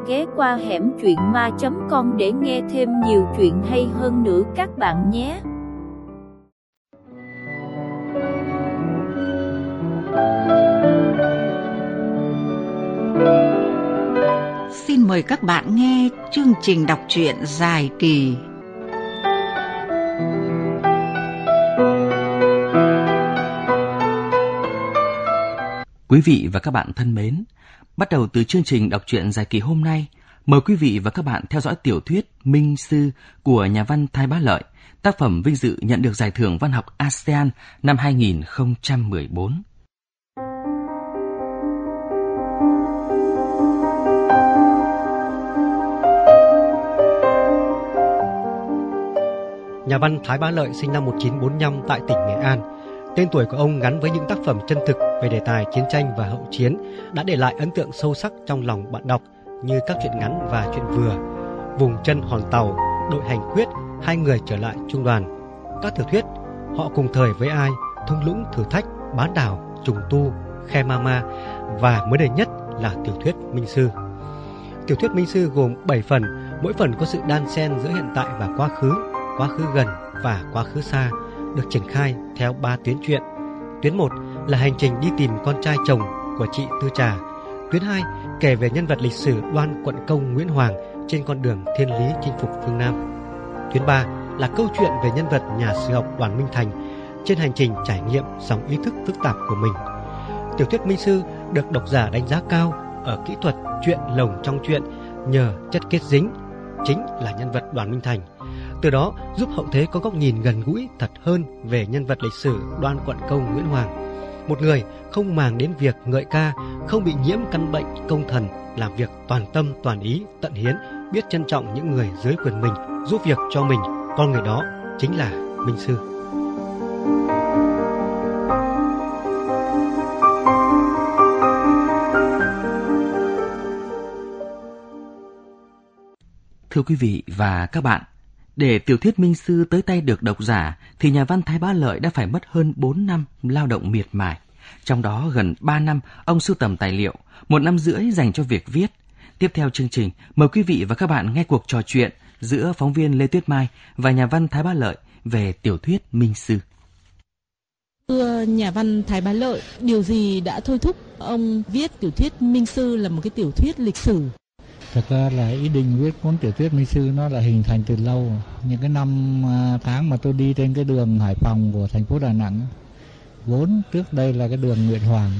ghé qua hẻm truyện ma.com để nghe thêm nhiều chuyện hay hơn nữa các bạn nhé. Xin mời các bạn nghe chương trình đọc truyện dài kỳ. Quý vị và các bạn thân mến, bắt đầu từ chương trình đọc truyện dài kỳ hôm nay, mời quý vị và các bạn theo dõi tiểu thuyết Minh Sư của nhà văn Thái Bá Lợi, tác phẩm vinh dự nhận được giải thưởng văn học ASEAN năm 2014. Nhà văn Thái Bá Lợi sinh năm 1945 tại tỉnh Nghệ An. Tên tuổi của ông gắn với những tác phẩm chân thực về đề tài chiến tranh và hậu chiến đã để lại ấn tượng sâu sắc trong lòng bạn đọc như các truyện ngắn và truyện vừa, Vùng chân hòn tàu, Đội hành quyết, Hai người trở lại trung đoàn. Các tiểu thuyết Họ cùng thời với ai, Thung lũng thử thách, Bán đảo, Trùng tu, Khe Mama và mới đây nhất là tiểu thuyết Minh Sư. Tiểu thuyết Minh Sư gồm 7 phần, mỗi phần có sự đan xen giữa hiện tại và quá khứ gần và quá khứ xa, được triển khai theo 3 tuyến truyện. Tuyến 1 là hành trình đi tìm con trai chồng của chị Tư Trà. Tuyến 2 kể về nhân vật lịch sử Đoan Quận Công Nguyễn Hoàng trên con đường thiên lý chinh phục phương Nam. Tuyến 3 là câu chuyện về nhân vật nhà sử học Đoàn Minh Thành trên hành trình trải nghiệm dòng ý thức phức tạp của mình. Tiểu thuyết Minh Sư được độc giả đánh giá cao ở kỹ thuật truyện lồng trong truyện nhờ chất kết dính, chính là nhân vật Đoàn Minh Thành. Từ đó giúp hậu thế có góc nhìn gần gũi thật hơn về nhân vật lịch sử Đoan Quận Công Nguyễn Hoàng. Một người không màng đến việc ngợi ca, không bị nhiễm căn bệnh công thần, làm việc toàn tâm toàn ý, tận hiến, biết trân trọng những người dưới quyền mình, giúp việc cho mình. Con người đó chính là Minh Sư. Thưa quý vị và các bạn, để tiểu thuyết Minh Sư tới tay được độc giả thì nhà văn Thái Bá Lợi đã phải mất hơn 4 năm lao động miệt mài. Trong đó gần 3 năm ông sưu tầm tài liệu, 1 năm rưỡi dành cho việc viết. Tiếp theo chương trình, mời quý vị và các bạn nghe cuộc trò chuyện giữa phóng viên Lê Tuyết Mai và nhà văn Thái Bá Lợi về tiểu thuyết Minh Sư. Thưa nhà văn Thái Bá Lợi, điều gì đã thôi thúc ông viết tiểu thuyết Minh Sư là một cái tiểu thuyết lịch sử? Thật ra là ý định viết cuốn tiểu thuyết Minh Sư nó là hình thành từ lâu. Những cái năm tháng mà tôi đi trên cái đường Hải Phòng của thành phố Đà Nẵng, vốn trước đây là cái đường Nguyễn Hoàng,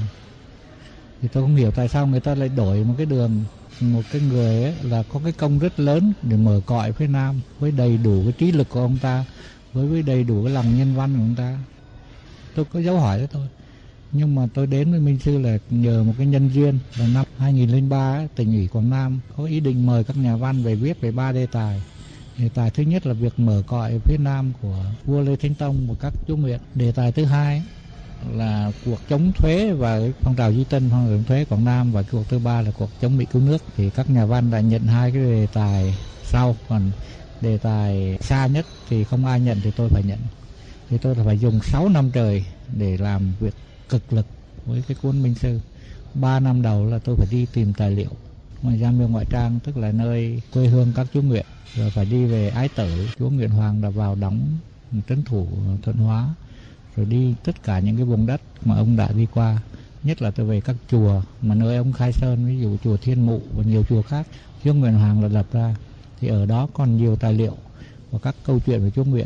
thì tôi không hiểu tại sao người ta lại đổi một cái đường, một cái người ấy là có cái công rất lớn để mở cõi phía Nam với đầy đủ cái trí lực của ông ta, với đầy đủ cái lòng nhân văn của ông ta. Tôi có dấu hỏi đó thôi. Nhưng mà tôi đến với Minh Sư là nhờ một cái nhân duyên là năm 2003 tỉnh ủy Quảng Nam có ý định mời các nhà văn về viết về 3 đề tài. Đề tài thứ nhất là việc mở cõi phía Nam của vua Lê Thánh Tông và các chúa Nguyệt. Đề tài thứ hai là cuộc chống thuế và phong trào duy tân, phong trào thuế Quảng Nam, và cuộc thứ ba là cuộc chống Mỹ cứu nước. Thì các nhà văn đã nhận 2 cái đề tài sau, còn đề tài xa nhất thì không ai nhận thì tôi phải nhận. Thì tôi phải dùng 6 năm trời để làm việc cực lực với cái cuốn Minh Sư. 3 năm đầu là tôi phải đi tìm tài liệu ngoài Giang Miêu Ngoại Trang, tức là nơi quê hương các chúa Nguyệt, rồi phải đi về Ái Tử, chúa Nguyễn Hoàng đã vào đóng trấn thủ Thuận Hóa, rồi đi tất cả những cái vùng đất mà ông đã đi qua, nhất là tôi về các chùa mà nơi ông khai sơn, ví dụ chùa Thiên Mụ và nhiều chùa khác chúa Nguyễn Hoàng đã lập ra, thì ở đó còn nhiều tài liệu và các câu chuyện về chúa Nguyễn.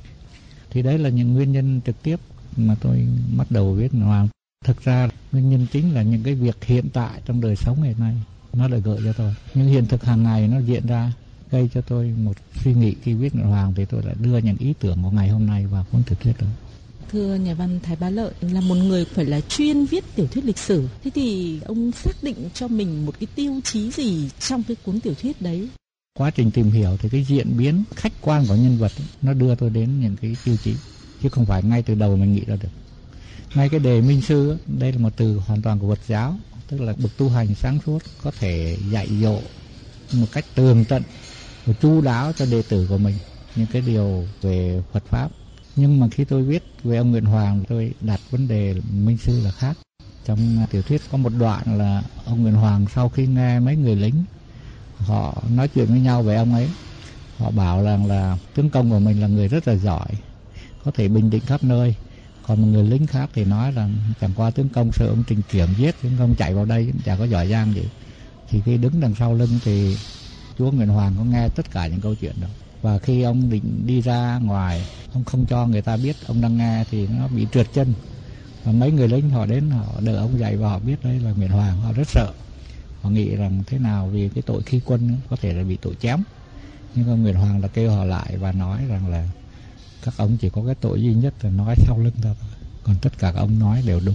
Thì đấy là những nguyên nhân trực tiếp mà tôi bắt đầu viết Nguyễn Hoàng. Thực ra nguyên nhân chính là những cái việc hiện tại trong đời sống ngày nay nó lại gợi cho tôi, những hiện thực hàng ngày nó diễn ra gây cho tôi một suy nghĩ. Khi viết Nguyễn Hoàng thì tôi lại đưa những ý tưởng của ngày hôm nay vào cuốn tiểu thuyết đó. Thưa nhà văn Thái Bá Lợi, là một người phải là chuyên viết tiểu thuyết lịch sử, thế thì ông xác định cho mình một cái tiêu chí gì trong cái cuốn tiểu thuyết đấy? Quá trình tìm hiểu thì cái diễn biến khách quan của nhân vật ấy, nó đưa tôi đến những cái tiêu chí, chứ không phải ngay từ đầu mình nghĩ ra được. Ngay cái đề Minh Sư ấy, đây là một từ hoàn toàn của Phật giáo, tức là bậc tu hành sáng suốt có thể dạy dỗ một cách tường tận và chu đáo cho đệ tử của mình những cái điều về Phật pháp. Nhưng mà khi tôi viết về ông Nguyễn Hoàng, tôi đặt vấn đề Minh Sư là khác. Trong tiểu thuyết có một đoạn là ông Nguyễn Hoàng sau khi nghe mấy người lính họ nói chuyện với nhau về ông ấy. Họ bảo rằng là tướng công của mình là người rất là giỏi, có thể bình định khắp nơi. Còn một người lính khác thì nói rằng chẳng qua tướng công sợ ông Trình Kiểm giết, tướng công chạy vào đây cũng chả có giỏi giang gì. Thì khi đứng đằng sau lưng thì chúa Nguyễn Hoàng có nghe tất cả những câu chuyện đó. Và khi ông định đi ra ngoài, ông không cho người ta biết ông đang nghe thì nó bị trượt chân. Và mấy người lính họ đến, họ đỡ ông dậy và họ biết đây là Nguyễn Hoàng, họ rất sợ. Họ nghĩ rằng thế nào vì cái tội khi quân có thể là bị tội chém. Nhưng ông Nguyễn Hoàng là kêu họ lại và nói rằng là các ông chỉ có cái tội duy nhất là nói sau lưng ta thôi. Còn tất cả các ông nói đều đúng.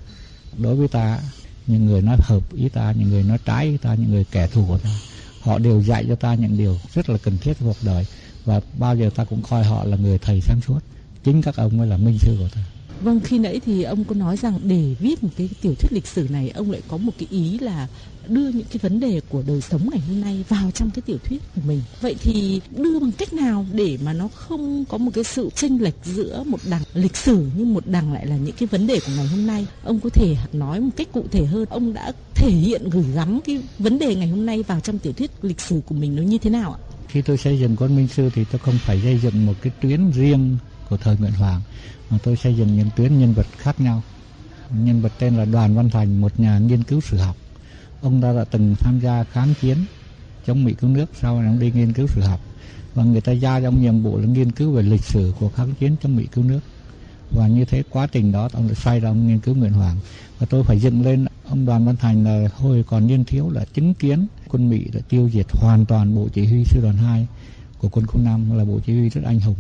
Đối với ta, những người nói hợp ý ta, những người nói trái ý ta, những người kẻ thù của ta, họ đều dạy cho ta những điều rất là cần thiết trong cuộc đời. Và bao giờ ta cũng coi họ là người thầy sáng suốt. Chính các ông mới là minh sư của ta. Vâng, khi nãy thì ông có nói rằng để viết một cái tiểu thuyết lịch sử này, ông lại có một cái ý là đưa những cái vấn đề của đời sống ngày hôm nay vào trong cái tiểu thuyết của mình. Vậy thì đưa bằng cách nào để mà nó không có một cái sự chênh lệch giữa một đằng lịch sử nhưng một đằng lại là những cái vấn đề của ngày hôm nay? Ông có thể nói một cách cụ thể hơn, ông đã thể hiện gửi gắm cái vấn đề ngày hôm nay vào trong tiểu thuyết lịch sử của mình nó như thế nào ạ? Khi tôi xây dựng Quân Minh Sư thì tôi không phải xây dựng một cái tuyến riêng của thời Nguyễn Hoàng, mà tôi xây dựng những tuyến nhân vật khác nhau. Nhân vật tên là Đoàn Văn Thành, một nhà nghiên cứu sử học. Ông đã từng tham gia kháng chiến chống Mỹ cứu nước, sau này ông đi nghiên cứu sử học. Và người ta giao cho ông nhiệm vụ là nghiên cứu về lịch sử của kháng chiến chống Mỹ cứu nước. Và như thế quá trình đó ông lại xoay ra ông nghiên cứu Nguyễn Hoàng. Và tôi phải dựng lên ông Đoàn Văn Thành là hồi còn niên thiếu là chứng kiến quân Mỹ đã tiêu diệt hoàn toàn bộ chỉ huy sư đoàn 2 của quân khu 5, là bộ chỉ huy rất anh hùng.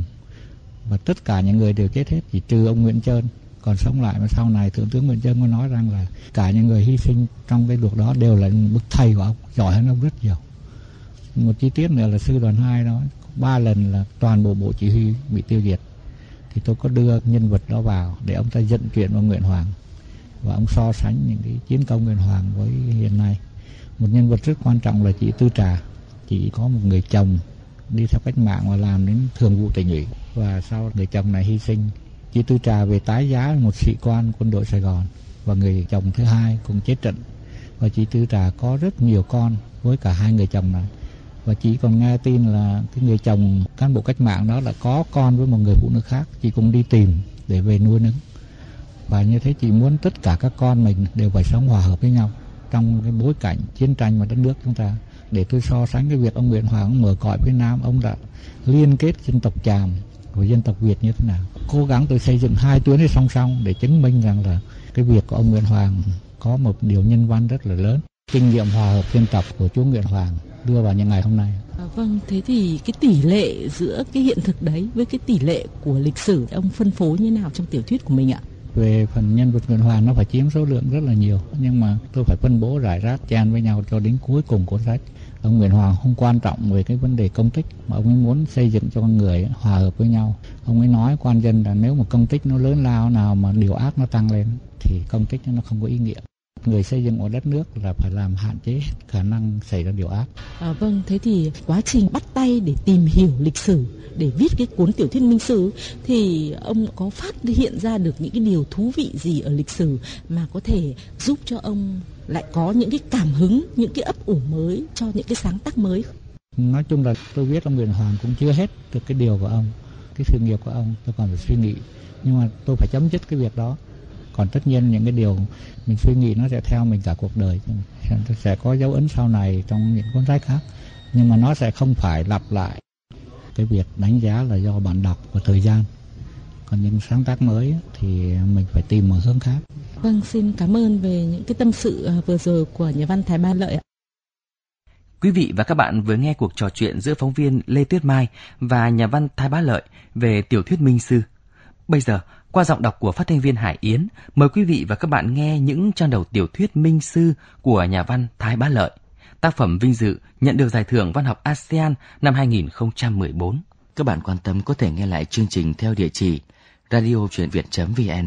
Và tất cả những người đều chết hết, chỉ trừ ông Nguyễn Trơn còn sống lại. Mà sau này Thượng tướng Nguyễn Trơn mới nói rằng là cả những người hy sinh trong cái cuộc đó đều là bậc thầy của ông, giỏi hơn ông rất nhiều. Một chi tiết nữa là sư đoàn 2 đó 3 lần là toàn bộ bộ chỉ huy bị tiêu diệt. Thì tôi có đưa nhân vật đó vào để ông ta dẫn chuyện vào Nguyễn Hoàng, và ông so sánh những cái chiến công Nguyễn Hoàng với hiện nay. Một nhân vật rất quan trọng là chị Tư Trà. Chị có một người chồng đi theo cách mạng và làm đến thường vụ tỉnh ủy, và sau người chồng này hy sinh, chị Tư Trà về tái giá một sĩ quan quân đội Sài Gòn, và người chồng thứ hai cũng chết trận. Và chị Tư Trà có rất nhiều con với cả hai người chồng này. Và chị còn nghe tin là cái người chồng cán bộ cách mạng đó là có con với một người phụ nữ khác. Chị cũng đi tìm để về nuôi nấng. Và như thế chị muốn tất cả các con mình đều phải sống hòa hợp với nhau trong cái bối cảnh chiến tranh mà đất nước chúng ta. Để tôi so sánh cái việc ông Nguyễn Hoàng mở cõi phía Nam, ông đã liên kết dân tộc Chàm và dân tộc Việt như thế nào. Cố gắng tôi xây dựng hai tuyến song song để chứng minh rằng là cái việc của ông Nguyễn Hoàng có một điều nhân văn rất là lớn. Kinh nghiệm hòa hợp dân tộc của chúa Nguyễn Hoàng đưa vào những ngày hôm nay. Vâng, thế thì cái tỷ lệ giữa cái hiện thực đấy với cái tỷ lệ của lịch sử ông phân phối như nào trong tiểu thuyết của mình ạ? Về phần nhân vật Nguyễn Hoàng nó phải chiếm số lượng rất là nhiều, nhưng mà tôi phải phân bố rải rác chen với nhau cho đến cuối cùng cuốn sách. Ông Nguyễn Hoàng không quan trọng về cái vấn đề công tích, mà ông ấy muốn xây dựng cho con người hòa hợp với nhau. Ông ấy nói quan dân là nếu mà công tích nó lớn lao nào mà điều ác nó tăng lên thì công tích nó không có ý nghĩa. Người xây dựng một đất nước là phải làm hạn chế khả năng xảy ra điều ác. Vâng, thế thì quá trình bắt tay để tìm hiểu lịch sử, để viết cái cuốn tiểu thuyết Minh Sư, thì ông có phát hiện ra được những cái điều thú vị gì ở lịch sử mà có thể giúp cho ông lại có những cái cảm hứng, những cái ấp ủ mới cho những cái sáng tác mới? Nói chung là tôi viết ông Nguyễn Hoàng cũng chưa hết được cái điều của ông, cái sự nghiệp của ông, tôi còn phải suy nghĩ. Nhưng mà tôi phải chấm dứt cái việc đó. Còn tất nhiên những cái điều mình suy nghĩ nó sẽ theo mình cả cuộc đời, sẽ có dấu ấn sau này trong những cuốn sách khác, nhưng mà nó sẽ không phải lặp lại. Cái việc đánh giá là do bạn đọc và thời gian, còn những sáng tác mới thì mình phải tìm một hướng khác. Vâng, xin cảm ơn về những cái tâm sự vừa rồi của nhà văn Thái Ba Lợi ạ. Quý vị và các bạn vừa nghe cuộc trò chuyện giữa phóng viên Lê Tuyết Mai và nhà văn Thái Bá Lợi về tiểu thuyết Minh Sư. Bây giờ, qua giọng đọc của phát thanh viên Hải Yến, mời quý vị và các bạn nghe những trang đầu tiểu thuyết Minh Sư của nhà văn Thái Bá Lợi, tác phẩm vinh dự nhận được giải thưởng văn học ASEAN năm 2014. Các bạn quan tâm có thể nghe lại chương trình theo địa chỉ radiochuyenviet.vn.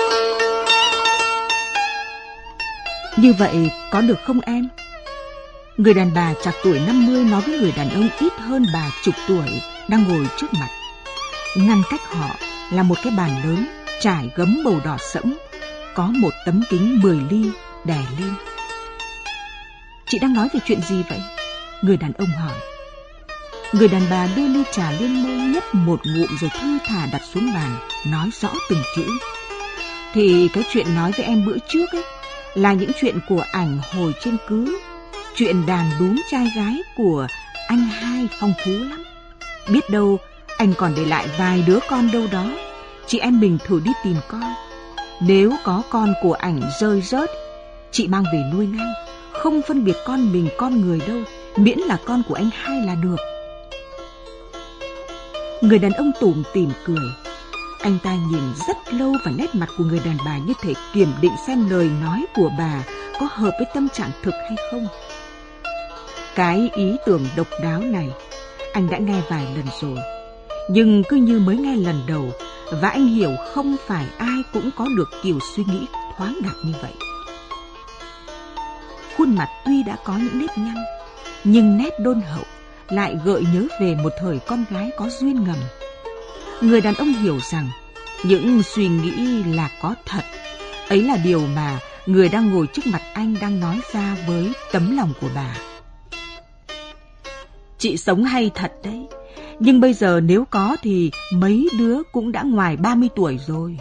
Như vậy có được không em? Người đàn bà trạc tuổi 50 nói với người đàn ông ít hơn bà chục tuổi đang ngồi trước mặt. Ngăn cách họ là một cái bàn lớn trải gấm màu đỏ sẫm, có một tấm kính 10 ly đè lên. Chị đang nói về chuyện gì vậy? Người đàn ông hỏi. Người đàn bà đưa ly trà lên môi nhấp một ngụm rồi thư thả đặt xuống bàn, nói rõ từng chữ. Thì cái chuyện nói với em bữa trước ấy là những chuyện của ảnh hồi trên cứ. Chuyện đàn đúm trai gái của anh hai phong phú lắm. Biết đâu anh còn để lại vài đứa con đâu đó. Chị em mình thử đi tìm coi. Nếu có con của ảnh rơi rớt, chị mang về nuôi ngay. Không phân biệt con mình con người đâu, miễn là con của anh hai là được. Người đàn ông tủm tỉm cười. Anh ta nhìn rất lâu vào nét mặt của người đàn bà như thể kiểm định xem lời nói của bà có hợp với tâm trạng thực hay không. Cái ý tưởng độc đáo này anh đã nghe vài lần rồi, nhưng cứ như mới nghe lần đầu, và anh hiểu không phải ai cũng có được kiểu suy nghĩ thoáng đạt như vậy. Khuôn mặt tuy đã có những nếp nhăn, nhưng nét đôn hậu lại gợi nhớ về một thời con gái có duyên ngầm. Người đàn ông hiểu rằng những suy nghĩ là có thật. Ấy là điều mà người đang ngồi trước mặt anh đang nói ra với tấm lòng của bà. Chị sống hay thật đấy, nhưng bây giờ nếu có thì mấy đứa cũng đã ngoài 30 tuổi rồi.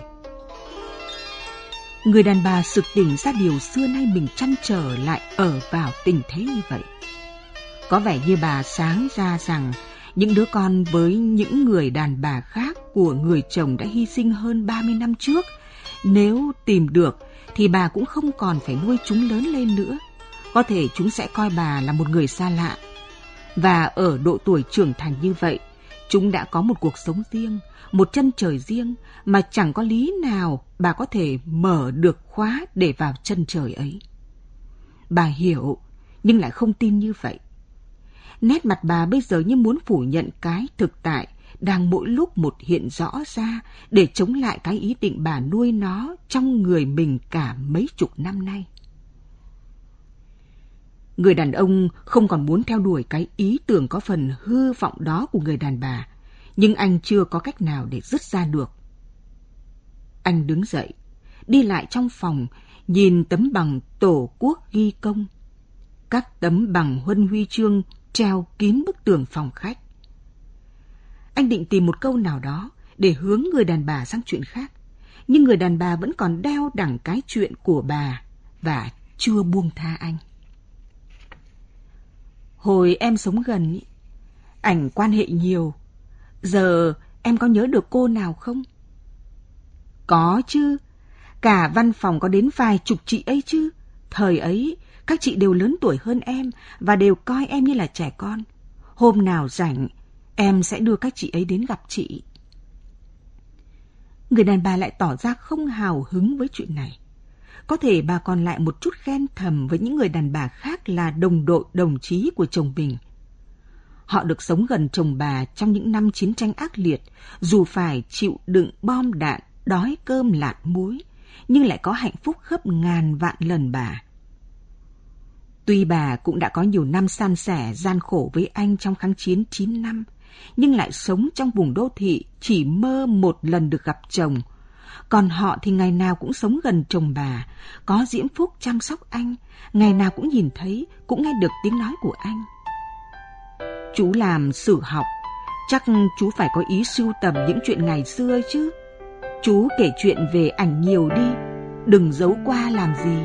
Người đàn bà sực tỉnh ra điều xưa nay mình trăn trở lại ở vào tình thế như vậy. Có vẻ như bà sáng ra rằng những đứa con với những người đàn bà khác của người chồng đã hy sinh hơn 30 năm trước, nếu tìm được thì bà cũng không còn phải nuôi chúng lớn lên nữa. Có thể chúng sẽ coi bà là một người xa lạ. Và ở độ tuổi trưởng thành như vậy, chúng đã có một cuộc sống riêng, một chân trời riêng mà chẳng có lý nào bà có thể mở được khóa để vào chân trời ấy. Bà hiểu, nhưng lại không tin như vậy. Nét mặt bà bây giờ như muốn phủ nhận cái thực tại đang mỗi lúc một hiện rõ ra để chống lại cái ý định bà nuôi nó trong người mình cả mấy chục năm nay. Người đàn ông không còn muốn theo đuổi cái ý tưởng có phần hư vọng đó của người đàn bà, nhưng anh chưa có cách nào để dứt ra được. Anh đứng dậy, đi lại trong phòng, nhìn tấm bằng Tổ quốc ghi công, các tấm bằng huân huy chương treo kín bức tường phòng khách. Anh định tìm một câu nào đó để hướng người đàn bà sang chuyện khác, nhưng người đàn bà vẫn còn đeo đẳng cái chuyện của bà và chưa buông tha anh. Hồi em sống gần ý, ảnh quan hệ nhiều. Giờ em có nhớ được cô nào không? Có chứ. Cả văn phòng có đến vài chục chị ấy chứ. Thời ấy, các chị đều lớn tuổi hơn em và đều coi em như là trẻ con. Hôm nào rảnh, em sẽ đưa các chị ấy đến gặp chị. Người đàn bà lại tỏ ra không hào hứng với chuyện này. Có thể bà còn lại một chút ghen thầm với những người đàn bà khác là đồng đội đồng chí của chồng mình. Họ được sống gần chồng bà trong những năm chiến tranh ác liệt, dù phải chịu đựng bom đạn, đói cơm lạt muối, nhưng lại có hạnh phúc gấp ngàn vạn lần bà. Tuy bà cũng đã có nhiều năm san sẻ gian khổ với anh trong kháng chiến 9 năm, nhưng lại sống trong vùng đô thị chỉ mơ một lần được gặp chồng. Còn họ thì ngày nào cũng sống gần chồng bà, có diễm phúc chăm sóc anh, ngày nào cũng nhìn thấy, cũng nghe được tiếng nói của anh. Chú làm sử học, chắc chú phải có ý sưu tầm những chuyện ngày xưa chứ. Chú kể chuyện về ảnh nhiều đi, đừng giấu qua làm gì.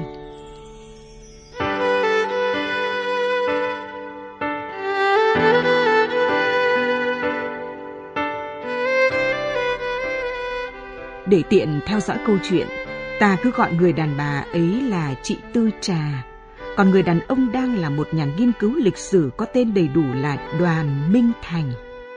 Để tiện theo dõi câu chuyện, ta cứ gọi người đàn bà ấy là chị Tư Trà, còn người đàn ông đang là một nhà nghiên cứu lịch sử có tên đầy đủ là Đoàn Minh Thành.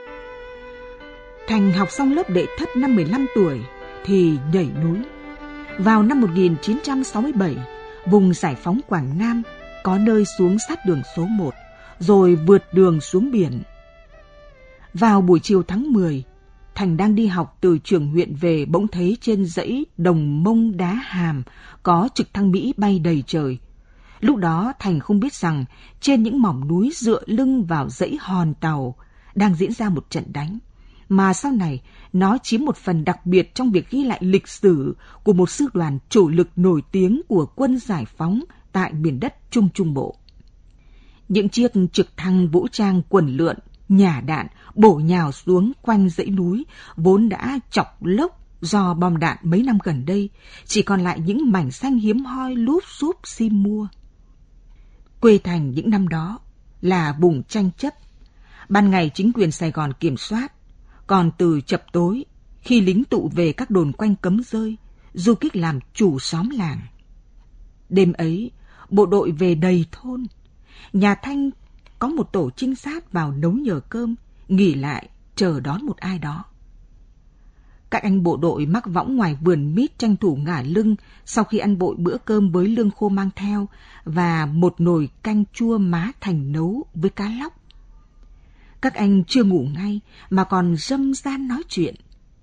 Thành học xong lớp đệ thất năm 15 tuổi thì nhảy núi. Vào năm 1967, vùng giải phóng Quảng Nam có nơi xuống sát đường số 1, rồi vượt đường xuống biển. Vào buổi chiều tháng 10, Thành đang đi học từ trường huyện về bỗng thấy trên dãy đồng Mông Đá Hàm có trực thăng Mỹ bay đầy trời. Lúc đó Thành không biết rằng trên những mỏm núi dựa lưng vào dãy hòn tàu đang diễn ra một trận đánh, mà sau này nó chiếm một phần đặc biệt trong việc ghi lại lịch sử của một sư đoàn chủ lực nổi tiếng của quân giải phóng tại miền đất Trung Trung Bộ. Những chiếc trực thăng vũ trang quần lượn, nhả đạn, bổ nhào xuống quanh dãy núi, vốn đã chọc lốc do bom đạn mấy năm gần đây, chỉ còn lại những mảnh xanh hiếm hoi lúp xúp sim mua. Quê Thành những năm đó là vùng tranh chấp. Ban ngày chính quyền Sài Gòn kiểm soát, còn từ chập tối, khi lính tụ về các đồn quanh cấm rơi, du kích làm chủ xóm làng. Đêm ấy, bộ đội về đầy thôn. Nhà Thanh có một tổ trinh sát vào nấu nhờ cơm, nghỉ lại, chờ đón một ai đó. Các anh bộ đội mắc võng ngoài vườn mít tranh thủ ngả lưng sau khi ăn bội bữa cơm với lương khô mang theo và một nồi canh chua má Thành nấu với cá lóc. Các anh chưa ngủ ngay mà còn râm ran nói chuyện.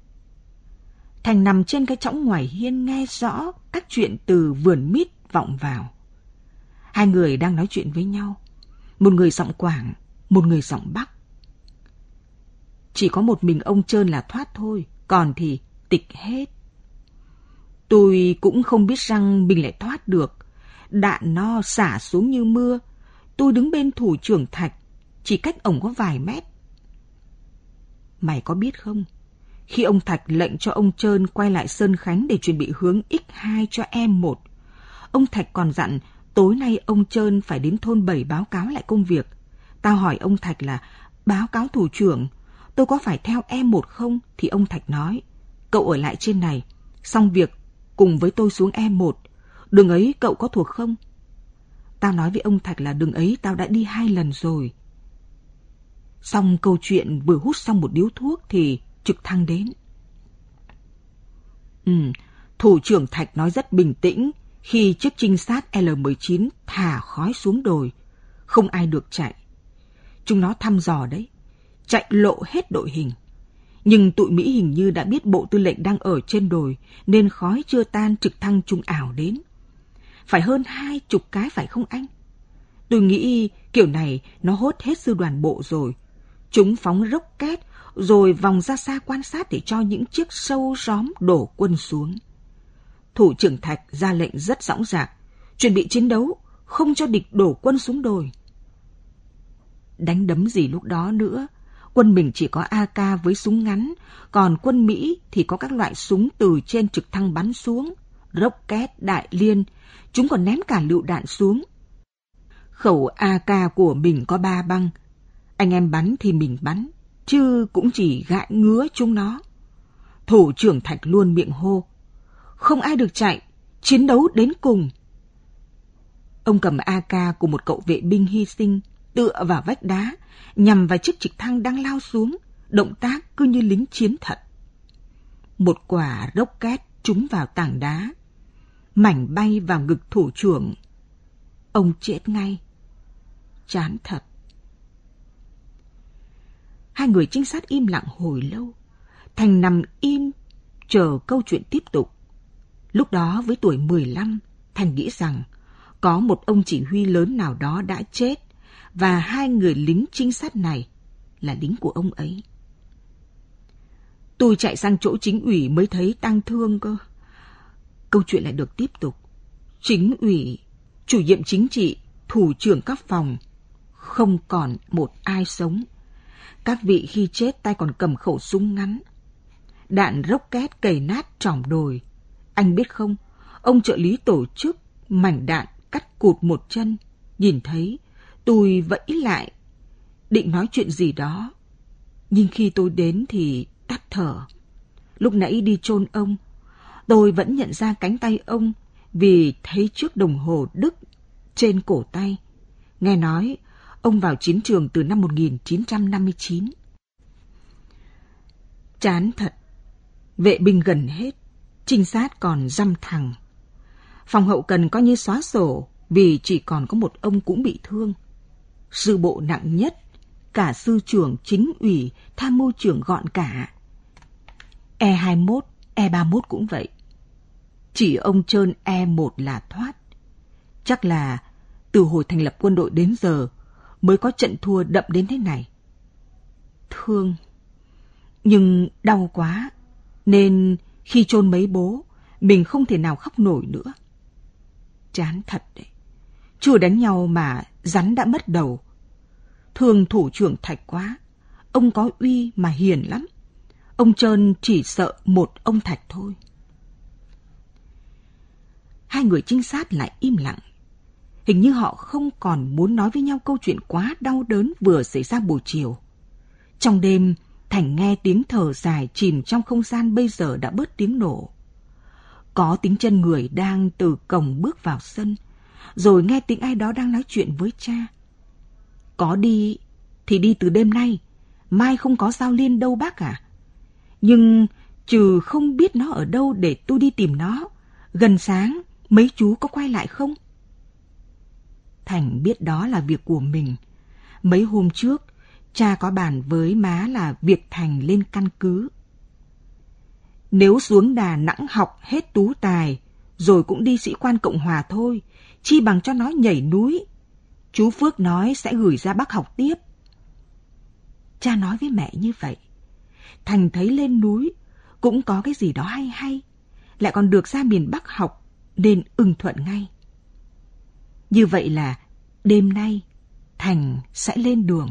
Thành nằm trên cái chõng ngoài hiên nghe rõ các chuyện từ vườn mít vọng vào. Hai người đang nói chuyện với nhau. Một người giọng Quảng, một người giọng Bắc. Chỉ có một mình ông Trơn là thoát thôi, còn thì tịch hết. Tôi cũng không biết rằng mình lại thoát được. Đạn nó xả xuống như mưa. Tôi đứng bên thủ trưởng Thạch, chỉ cách ổng có vài mét. Mày có biết không? Khi ông Thạch lệnh cho ông Trơn quay lại Sơn Khánh để chuẩn bị hướng X2 cho em1, ông Thạch còn dặn tối nay ông Trơn phải đến thôn 7 báo cáo lại công việc. Tao hỏi ông Thạch là báo cáo thủ trưởng, tôi có phải theo em1 không? Thì ông Thạch nói, cậu ở lại trên này, xong việc cùng với tôi xuống em1. Đường ấy cậu có thuộc không? Tao nói với ông Thạch là đường ấy tao đã đi 2 lần rồi. Xong câu chuyện vừa hút xong một điếu thuốc thì trực thăng đến. Thủ trưởng Thạch nói rất bình tĩnh khi chiếc trinh sát L19 thả khói xuống đồi. Không ai được chạy. Chúng nó thăm dò đấy. Chạy lộ hết đội hình. Nhưng tụi Mỹ hình như đã biết bộ tư lệnh đang ở trên đồi nên khói chưa tan trực thăng trung ảo đến. Phải hơn 20 cái phải không anh? Tôi nghĩ kiểu này nó hốt hết sư đoàn bộ rồi. Chúng phóng rocket rồi vòng ra xa quan sát để cho những chiếc sâu róm đổ quân xuống. Thủ trưởng Thạch ra lệnh rất dõng dạc, chuẩn bị chiến đấu, không cho địch đổ quân xuống đồi. Đánh đấm gì lúc đó nữa, quân mình chỉ có AK với súng ngắn, còn quân Mỹ thì có các loại súng từ trên trực thăng bắn xuống, rocket, đại liên, chúng còn ném cả lựu đạn xuống. Khẩu AK của mình có 3 băng, anh em bắn thì mình bắn, chứ cũng chỉ gãi ngứa chúng nó. Thủ trưởng Thạch luôn miệng hô, không ai được chạy, chiến đấu đến cùng. Ông cầm AK của một cậu vệ binh hy sinh, tựa vào vách đá, nhằm vào chiếc trực thăng đang lao xuống, động tác cứ như lính chiến thật. Một quả rocket trúng vào tảng đá, mảnh bay vào ngực thủ trưởng. Ông chết ngay. Chán thật. Hai người trinh sát im lặng hồi lâu. Thành nằm im, chờ câu chuyện tiếp tục. Lúc đó với tuổi 15, Thành nghĩ rằng có một ông chỉ huy lớn nào đó đã chết và hai người lính trinh sát này là lính của ông ấy. Tôi chạy sang chỗ chính ủy mới thấy tang thương cơ. Câu chuyện lại được tiếp tục. Chính ủy, chủ nhiệm chính trị, thủ trưởng các phòng, không còn một ai sống. Các vị khi chết tay còn cầm khẩu súng ngắn. Đạn rocket cày nát trỏm đồi. Anh biết không, ông trợ lý tổ chức mảnh đạn cắt cụt một chân. Nhìn thấy, tôi vẫy lại, định nói chuyện gì đó. Nhưng khi tôi đến thì tắt thở. Lúc nãy đi chôn ông, tôi vẫn nhận ra cánh tay ông vì thấy chiếc đồng hồ Đức trên cổ tay. Nghe nói, ông vào chiến trường từ năm 1959. Chán thật. Vệ binh gần hết, trinh sát còn dăm thằng. Phòng hậu cần coi như xóa sổ vì chỉ còn có một ông cũng bị thương. Sư bộ nặng nhất, cả sư trưởng, chính ủy, tham mưu trưởng gọn cả. E21, E31 cũng vậy. Chỉ ông Trơn E1 là thoát. Chắc là Từ hồi thành lập quân đội đến giờ mới có trận thua đậm đến thế này. Thương, nhưng đau quá, nên khi chôn mấy bố, mình không thể nào khóc nổi nữa. Chán thật đấy. Chưa đánh nhau mà rắn đã mất đầu. Thương thủ trưởng Thạch quá. Ông có uy mà hiền lắm. Ông Trơn chỉ sợ một ông Thạch thôi. Hai người trinh sát lại im lặng. Hình như họ không còn muốn nói với nhau câu chuyện quá đau đớn vừa xảy ra buổi chiều. Trong đêm, Thành nghe tiếng thở dài chìm trong không gian bây giờ đã bớt tiếng nổ. Có tiếng chân người đang từ cổng bước vào sân, rồi nghe tiếng ai đó đang nói chuyện với cha. Có đi thì đi từ đêm nay, mai không có Giao Liên đâu bác à. Nhưng trừ không biết nó ở đâu để tôi đi tìm nó, gần sáng mấy chú có quay lại không? Thành biết đó là việc của mình. Mấy hôm trước, cha có bàn với má là việc Thành lên căn cứ. Nếu xuống Đà Nẵng học hết tú tài, rồi cũng đi sĩ quan Cộng Hòa thôi, chi bằng cho nó nhảy núi. Chú Phước nói sẽ gửi ra Bắc học tiếp. Cha nói với mẹ như vậy. Thành thấy lên núi cũng có cái gì đó hay hay, lại còn được ra miền Bắc học nên ưng thuận ngay. Như vậy là đêm nay Thành sẽ lên đường.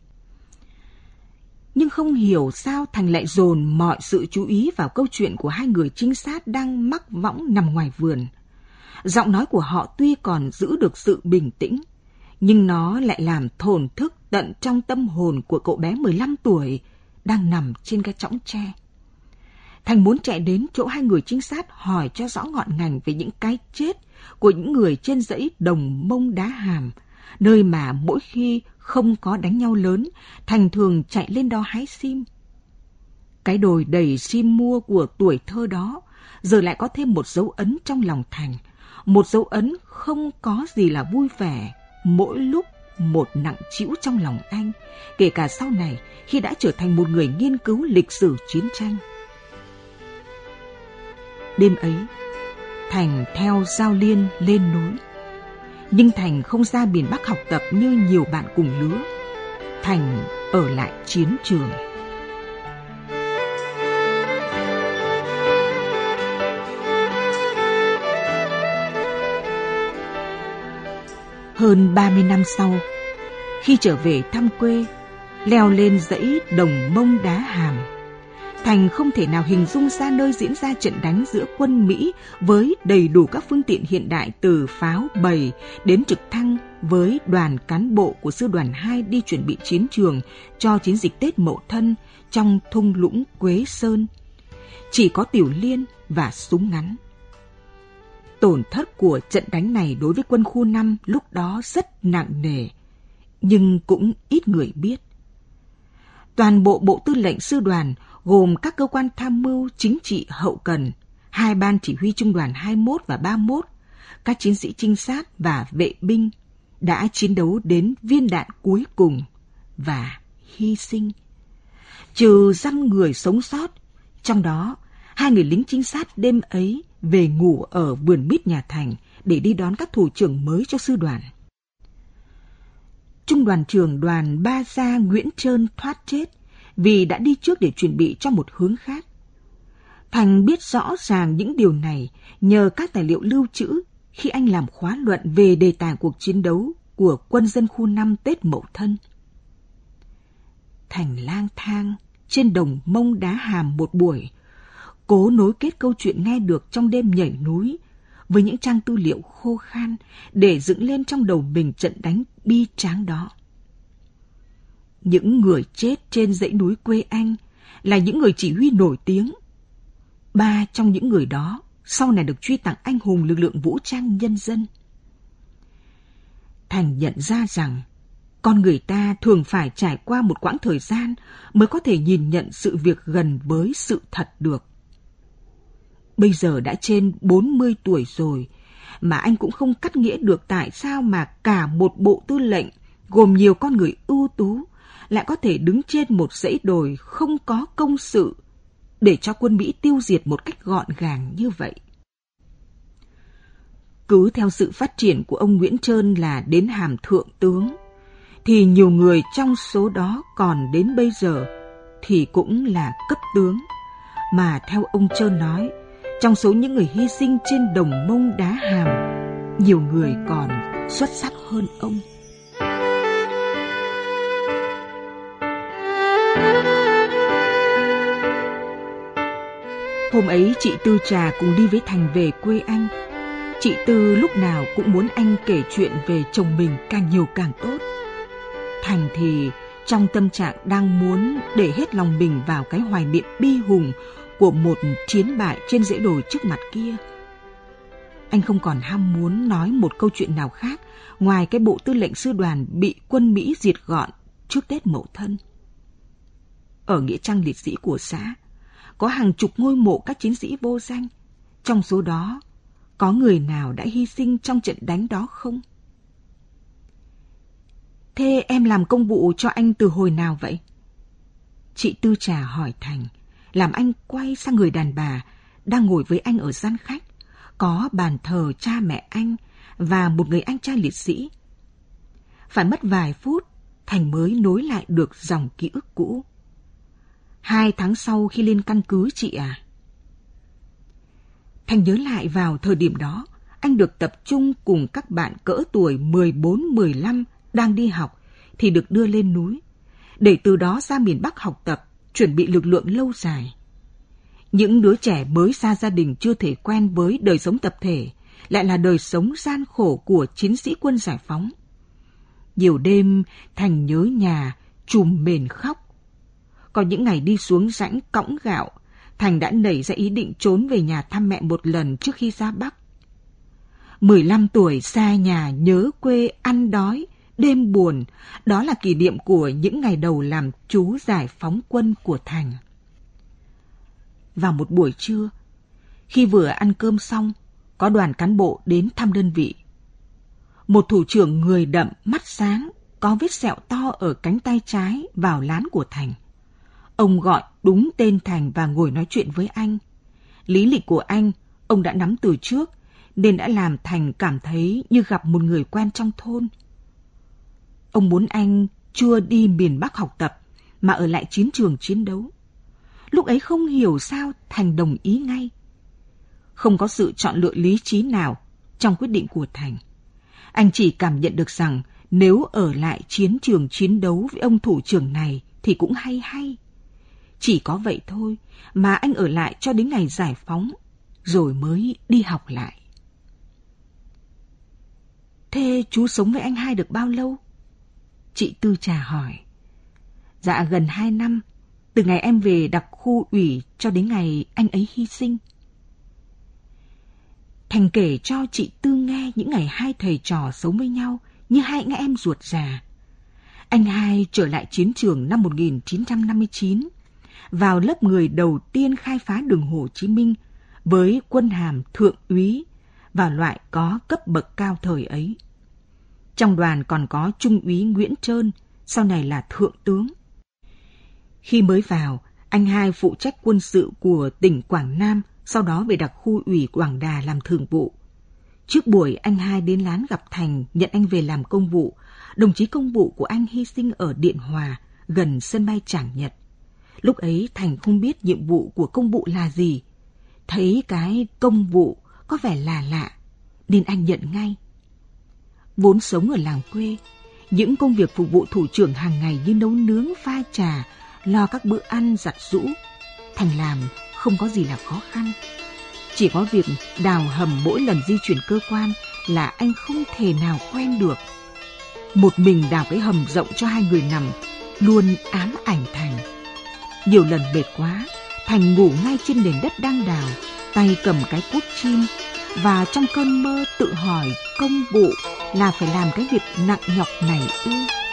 Nhưng không hiểu sao Thành lại dồn mọi sự chú ý vào câu chuyện của hai người trinh sát đang mắc võng nằm ngoài vườn. Giọng nói của họ tuy còn giữ được sự bình tĩnh, nhưng nó lại làm thổn thức tận trong tâm hồn của cậu bé 15 tuổi đang nằm trên cái chõng tre. Thành muốn chạy đến chỗ hai người trinh sát hỏi cho rõ ngọn ngành về những cái chết của những người trên dãy Đồng Mông Đá Hàm, nơi mà mỗi khi không có đánh nhau lớn, Thành thường chạy lên đó hái sim. Cái đồi đầy sim mua của tuổi thơ đó giờ lại có thêm một dấu ấn trong lòng Thành, một dấu ấn không có gì là vui vẻ, mỗi lúc một nặng trĩu trong lòng anh, kể cả sau này khi đã trở thành một người nghiên cứu lịch sử chiến tranh. Đêm ấy, Thành theo Giao Liên lên núi. Nhưng Thành không ra miền Bắc học tập như nhiều bạn cùng lứa. Thành ở lại chiến trường. Hơn 30 năm sau, khi trở về thăm quê, leo lên dãy Đồng Mông Đá Hàm, Thành không thể nào hình dung ra nơi diễn ra trận đánh giữa quân Mỹ với đầy đủ các phương tiện hiện đại từ pháo bầy đến trực thăng với đoàn cán bộ của Sư đoàn 2 đi chuẩn bị chiến trường cho chiến dịch Tết Mậu Thân trong thung lũng Quế Sơn. Chỉ có tiểu liên và súng ngắn. Tổn thất của trận đánh này đối với quân khu 5 lúc đó rất nặng nề, nhưng cũng ít người biết. Toàn bộ Bộ Tư lệnh Sư đoàn gồm các cơ quan tham mưu chính trị hậu cần, hai ban chỉ huy trung đoàn 21 và 31, các chiến sĩ trinh sát và vệ binh đã chiến đấu đến viên đạn cuối cùng và hy sinh. Trừ dăm người sống sót, trong đó 2 người lính trinh sát đêm ấy về ngủ ở vườn mít nhà Thành để đi đón các thủ trưởng mới cho sư đoàn. Trung đoàn trưởng đoàn Ba Gia Nguyễn Trơn thoát chết vì đã đi trước để chuẩn bị cho một hướng khác. Thành biết rõ ràng những điều này nhờ các tài liệu lưu trữ khi anh làm khóa luận về đề tài cuộc chiến đấu của quân dân khu 5 Tết Mậu Thân. Thành lang thang trên Đồng Mông Đá Hàm một buổi, cố nối kết câu chuyện nghe được trong đêm nhảy núi với những trang tư liệu khô khan để dựng lên trong đầu mình trận đánh bi tráng đó. Những người chết trên dãy núi quê anh là những người chỉ huy nổi tiếng. 3 trong những người đó sau này được truy tặng anh hùng lực lượng vũ trang nhân dân. Thành nhận ra rằng con người ta thường phải trải qua một quãng thời gian mới có thể nhìn nhận sự việc gần với sự thật được. Bây giờ đã trên 40 tuổi rồi, mà anh cũng không cắt nghĩa được tại sao mà cả một bộ tư lệnh gồm nhiều con người ưu tú lại có thể đứng trên một dãy đồi không có công sự để cho quân Mỹ tiêu diệt một cách gọn gàng như vậy. Cứ theo sự phát triển của ông Nguyễn Trơn là đến hàm thượng tướng, thì nhiều người trong số đó còn đến bây giờ thì cũng là cấp tướng. Mà theo ông Trơn nói, trong số những người hy sinh trên đồng Mông Đá Hàm, nhiều người còn xuất sắc hơn ông. Hôm ấy chị Tư Trà cùng đi với Thành về quê anh. Chị Tư lúc nào cũng muốn anh kể chuyện về chồng mình càng nhiều càng tốt. Thành thì trong tâm trạng đang muốn để hết lòng mình vào cái hoài niệm bi hùng của một chiến bại trên dãy đồi trước mặt kia. Anh không còn ham muốn nói một câu chuyện nào khác ngoài cái bộ tư lệnh sư đoàn bị quân Mỹ diệt gọn trước Tết Mậu Thân. Ở nghĩa trang liệt sĩ của xã có hàng chục ngôi mộ các chiến sĩ vô danh. Trong số đó có người nào đã hy sinh trong trận đánh đó không? Thế em làm công vụ cho anh từ hồi nào vậy? Chị Tư Trà hỏi Thành, làm anh quay sang người đàn bà đang ngồi với anh ở gian khách, có bàn thờ cha mẹ anh và một người anh trai liệt sĩ. Phải mất vài phút, Thành mới nối lại được dòng ký ức cũ. 2 tháng sau khi lên căn cứ chị à? Thành nhớ lại vào thời điểm đó, anh được tập trung cùng các bạn cỡ tuổi 14-15 đang đi học thì được đưa lên núi, để từ đó ra miền Bắc học tập, chuẩn bị lực lượng lâu dài. Những đứa trẻ mới xa gia đình chưa thể quen với đời sống tập thể, lại là đời sống gian khổ của chiến sĩ quân giải phóng. Nhiều đêm Thành nhớ nhà, trùm mền khóc. Có những ngày đi xuống rãnh cõng gạo, Thành đã nảy ra ý định trốn về nhà thăm mẹ một lần trước khi ra Bắc. 15 tuổi xa nhà, nhớ quê, ăn đói, đêm buồn, đó là kỷ niệm của những ngày đầu làm chú giải phóng quân của Thành. Vào một buổi trưa, khi vừa ăn cơm xong, có đoàn cán bộ đến thăm đơn vị. Một thủ trưởng người đậm, mắt sáng, có vết sẹo to ở cánh tay trái vào lán của Thành. Ông gọi đúng tên Thành và ngồi nói chuyện với anh. Lý lịch của anh, ông đã nắm từ trước, nên đã làm Thành cảm thấy như gặp một người quen trong thôn. Ông muốn anh chưa đi miền Bắc học tập, mà ở lại chiến trường chiến đấu. Lúc ấy không hiểu sao Thành đồng ý ngay. Không có sự chọn lựa lý trí nào trong quyết định của Thành. Anh chỉ cảm nhận được rằng nếu ở lại chiến trường chiến đấu với ông thủ trưởng này thì cũng hay. Chỉ có vậy thôi mà anh ở lại cho đến ngày giải phóng, rồi mới đi học lại. Thế chú sống với anh hai được bao lâu? Chị Tư Trà hỏi. Dạ gần 2 năm, từ ngày em về đặc khu ủy cho đến ngày anh ấy hy sinh. Thành kể cho chị Tư nghe những ngày hai thầy trò sống với nhau như hai anh em ruột già. Anh hai trở lại chiến trường năm 1959, vào lớp người đầu tiên khai phá đường Hồ Chí Minh với quân hàm thượng úy và loại có cấp bậc cao thời ấy. Trong đoàn còn có Trung úy Nguyễn Trơn, sau này là thượng tướng. Khi mới vào, anh hai phụ trách quân sự của tỉnh Quảng Nam, sau đó về đặc khu ủy Quảng Đà làm thường vụ. Trước buổi anh hai đến lán gặp Thành nhận anh về làm công vụ, đồng chí công vụ của anh hy sinh ở Điện Hòa, gần sân bay Trảng Nhật. Lúc ấy Thành không biết nhiệm vụ của công vụ là gì. Thấy cái công vụ có vẻ lạ, nên anh nhận ngay. Vốn sống ở làng quê, những công việc phục vụ thủ trưởng hàng ngày như nấu nướng, pha trà, lo các bữa ăn, giặt giũ, Thành làm không có gì là khó khăn. Chỉ có việc đào hầm mỗi lần di chuyển cơ quan là anh không thể nào quen được. Một mình đào cái hầm rộng cho 2 người nằm luôn ám ảnh Thành. Nhiều lần mệt quá, Thành ngủ ngay trên nền đất đang đào, tay cầm cái cuốc chim, và trong cơn mơ tự hỏi công vụ là phải làm cái việc nặng nhọc này ư?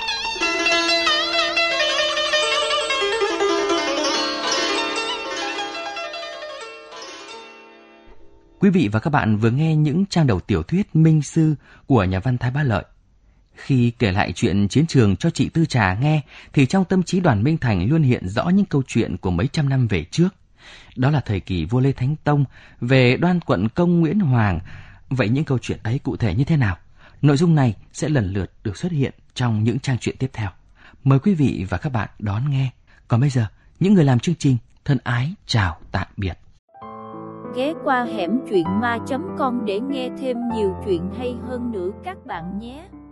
Quý vị và các bạn vừa nghe những trang đầu tiểu thuyết Minh Sư của nhà văn Thái Bá Lợi. Khi kể lại chuyện chiến trường cho chị Tư Trà nghe, thì trong tâm trí Đoàn Minh Thành luôn hiện rõ những câu chuyện của mấy trăm năm về trước. Đó là thời kỳ vua Lê Thánh Tông về Đoan Quận Công Nguyễn Hoàng Vậy những câu chuyện ấy cụ thể như thế nào? Nội dung này sẽ lần lượt được xuất hiện trong những trang truyện tiếp theo. Mời quý vị và các bạn đón nghe. Còn bây giờ, những người làm chương trình thân ái chào tạm biệt. Ghé qua hẻm truyện ma.com để nghe thêm nhiều chuyện hay hơn nữa các bạn nhé.